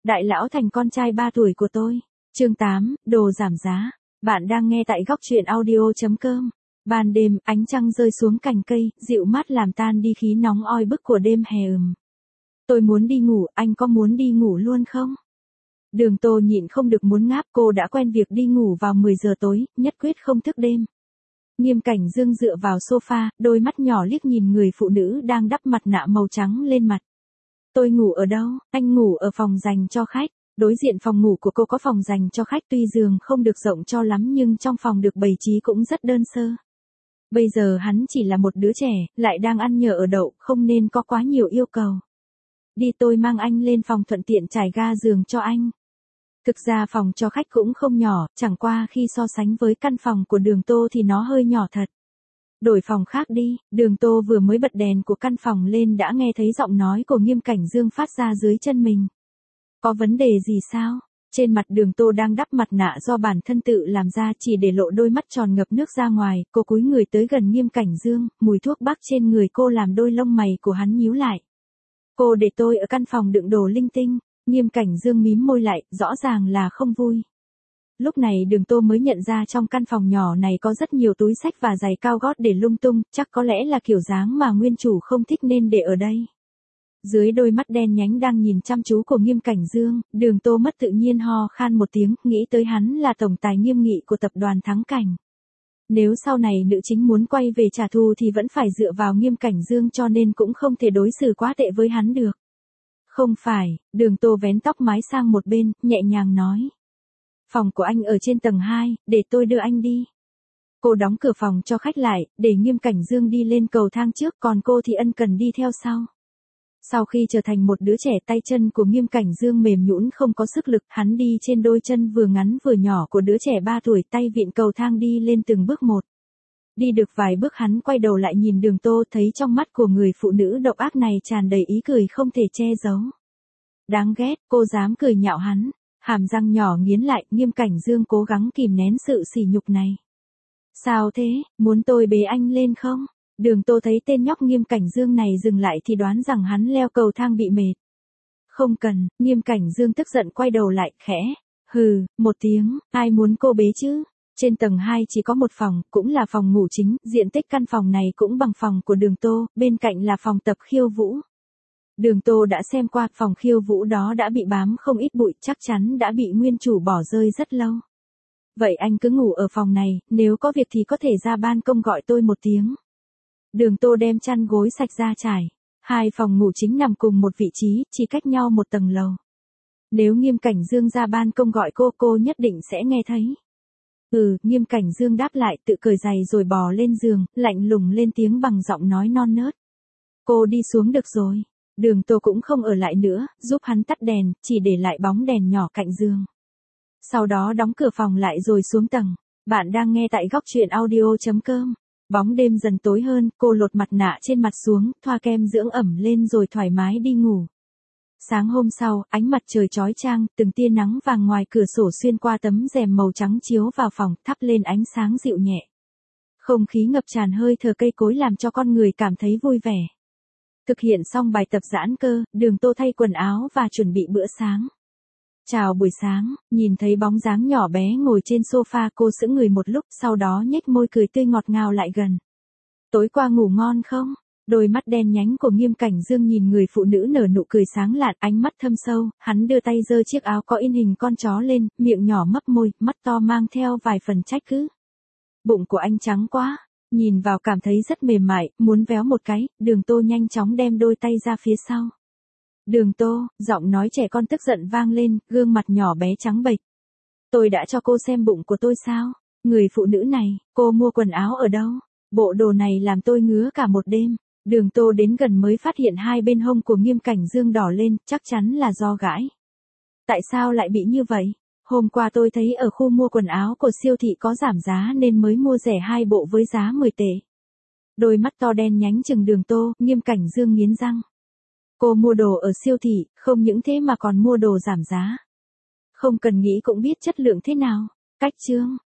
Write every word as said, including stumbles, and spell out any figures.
Đại lão thành con trai ba tuổi của tôi. Chương tám, đồ giảm giá. Bạn đang nghe tại góc truyện audio chấm com. Ban đêm, ánh trăng rơi xuống cành cây, dịu mát làm tan đi khí nóng oi bức của đêm hè ừm. Tôi muốn đi ngủ, anh có muốn đi ngủ luôn không? Đường Tô nhịn không được muốn ngáp, cô đã quen việc đi ngủ vào mười giờ tối, nhất quyết không thức đêm. Nghiêm Cảnh Dương dựa vào sofa, đôi mắt nhỏ liếc nhìn người phụ nữ đang đắp mặt nạ màu trắng lên mặt. Tôi ngủ ở đâu? Anh ngủ ở phòng dành cho khách. Đối diện phòng ngủ của cô có phòng dành cho khách, tuy giường không được rộng cho lắm nhưng trong phòng được bày trí cũng rất đơn sơ. Bây giờ hắn chỉ là một đứa trẻ, lại đang ăn nhờ ở đậu, không nên có quá nhiều yêu cầu. Đi, tôi mang anh lên phòng thuận tiện trải ga giường cho anh. Thực ra phòng cho khách cũng không nhỏ, chẳng qua khi so sánh với căn phòng của Đường Tô thì nó hơi nhỏ thật. Đổi phòng khác đi. Đường Tô vừa mới bật đèn của căn phòng lên đã nghe thấy giọng nói của Nghiêm Cảnh Dương phát ra dưới chân mình. Có vấn đề gì sao? Trên mặt Đường Tô đang đắp mặt nạ do bản thân tự làm ra, chỉ để lộ đôi mắt tròn ngập nước ra ngoài, cô cúi người tới gần Nghiêm Cảnh Dương, mùi thuốc bắc trên người cô làm đôi lông mày của hắn nhíu lại. Cô để tôi ở căn phòng đựng đồ linh tinh. Nghiêm Cảnh Dương mím môi lại, rõ ràng là không vui. Lúc này Đường Tô mới nhận ra trong căn phòng nhỏ này có rất nhiều túi xách và giày cao gót để lung tung, chắc có lẽ là kiểu dáng mà nguyên chủ không thích nên để ở đây. Dưới đôi mắt đen nhánh đang nhìn chăm chú của Nghiêm Cảnh Dương, Đường Tô mất tự nhiên ho khan một tiếng, nghĩ tới hắn là tổng tài nghiêm nghị của tập đoàn Thắng Cảnh. Nếu sau này nữ chính muốn quay về trả thù thì vẫn phải dựa vào Nghiêm Cảnh Dương, cho nên cũng không thể đối xử quá tệ với hắn được. Không phải. Đường Tô vén tóc mái sang một bên, nhẹ nhàng nói. Phòng của anh ở trên tầng hai, để tôi đưa anh đi. Cô đóng cửa phòng cho khách lại, để Nghiêm Cảnh Dương đi lên cầu thang trước, còn cô thì ân cần đi theo sau. Sau khi trở thành một đứa trẻ, tay chân của Nghiêm Cảnh Dương mềm nhũn không có sức lực, hắn đi trên đôi chân vừa ngắn vừa nhỏ của đứa trẻ ba tuổi, tay vịn cầu thang đi lên từng bước một. Đi được vài bước hắn quay đầu lại nhìn Đường Tô, thấy trong mắt của người phụ nữ độc ác này tràn đầy ý cười không thể che giấu. Đáng ghét, cô dám cười nhạo hắn. Hàm răng nhỏ nghiến lại, Nghiêm Cảnh Dương cố gắng kìm nén sự sỉ nhục này. Sao thế, muốn tôi bế anh lên không? Đường Tô thấy tên nhóc Nghiêm Cảnh Dương này dừng lại thì đoán rằng hắn leo cầu thang bị mệt. Không cần. Nghiêm Cảnh Dương tức giận quay đầu lại, khẽ. Hừ, một tiếng, ai muốn cô bế chứ? Trên tầng hai chỉ có một phòng, cũng là phòng ngủ chính, diện tích căn phòng này cũng bằng phòng của Đường Tô, bên cạnh là phòng tập khiêu vũ. Đường Tô đã xem qua, phòng khiêu vũ đó đã bị bám không ít bụi, chắc chắn đã bị nguyên chủ bỏ rơi rất lâu. Vậy anh cứ ngủ ở phòng này, nếu có việc thì có thể ra ban công gọi tôi một tiếng. Đường Tô đem chăn gối sạch ra trải. Hai phòng ngủ chính nằm cùng một vị trí, chỉ cách nhau một tầng lầu. Nếu Nghiêm Cảnh Dương ra ban công gọi cô, cô nhất định sẽ nghe thấy. Ừ, Nghiêm Cảnh Dương đáp lại, tự cởi giày rồi bò lên giường, lạnh lùng lên tiếng bằng giọng nói non nớt. Cô đi xuống được rồi. Đường Tô cũng không ở lại nữa, giúp hắn tắt đèn, chỉ để lại bóng đèn nhỏ cạnh giường. Sau đó đóng cửa phòng lại rồi xuống tầng. Bạn đang nghe tại góc truyện audio chấm com. Bóng đêm dần tối hơn, cô lột mặt nạ trên mặt xuống, thoa kem dưỡng ẩm lên rồi thoải mái đi ngủ. Sáng hôm sau, ánh mặt trời chói chang, từng tia nắng vàng ngoài cửa sổ xuyên qua tấm rèm màu trắng chiếu vào phòng, thắp lên ánh sáng dịu nhẹ. Không khí ngập tràn hơi thở cây cối làm cho con người cảm thấy vui vẻ. Thực hiện xong bài tập giãn cơ, Đường Tô thay quần áo và chuẩn bị bữa sáng. Chào buổi sáng, nhìn thấy bóng dáng nhỏ bé ngồi trên sofa, cô sững người một lúc, sau đó nhếch môi cười tươi ngọt ngào lại gần. Tối qua ngủ ngon không? Đôi mắt đen nhánh của Nghiêm Cảnh Dương nhìn người phụ nữ nở nụ cười sáng lạn, ánh mắt thâm sâu, hắn đưa tay giơ chiếc áo có in hình con chó lên, miệng nhỏ mấp môi, mắt to mang theo vài phần trách cứ. Bụng của anh trắng quá, nhìn vào cảm thấy rất mềm mại, muốn véo một cái. Đường Tô nhanh chóng đem đôi tay ra phía sau. Đường Tô, giọng nói trẻ con tức giận vang lên, gương mặt nhỏ bé trắng bệch. Tôi đã cho cô xem bụng của tôi sao? Người phụ nữ này, cô mua quần áo ở đâu? Bộ đồ này làm tôi ngứa cả một đêm. Đường Tô đến gần mới phát hiện hai bên hông của Nghiêm Cảnh Dương đỏ lên, chắc chắn là do gãi. Tại sao lại bị như vậy? Hôm qua tôi thấy ở khu mua quần áo của siêu thị có giảm giá nên mới mua rẻ hai bộ với giá mười tệ. Đôi mắt to đen nhánh chừng Đường Tô, Nghiêm Cảnh Dương nghiến răng. Cô mua đồ ở siêu thị, không những thế mà còn mua đồ giảm giá. Không cần nghĩ cũng biết chất lượng thế nào. Cách chương,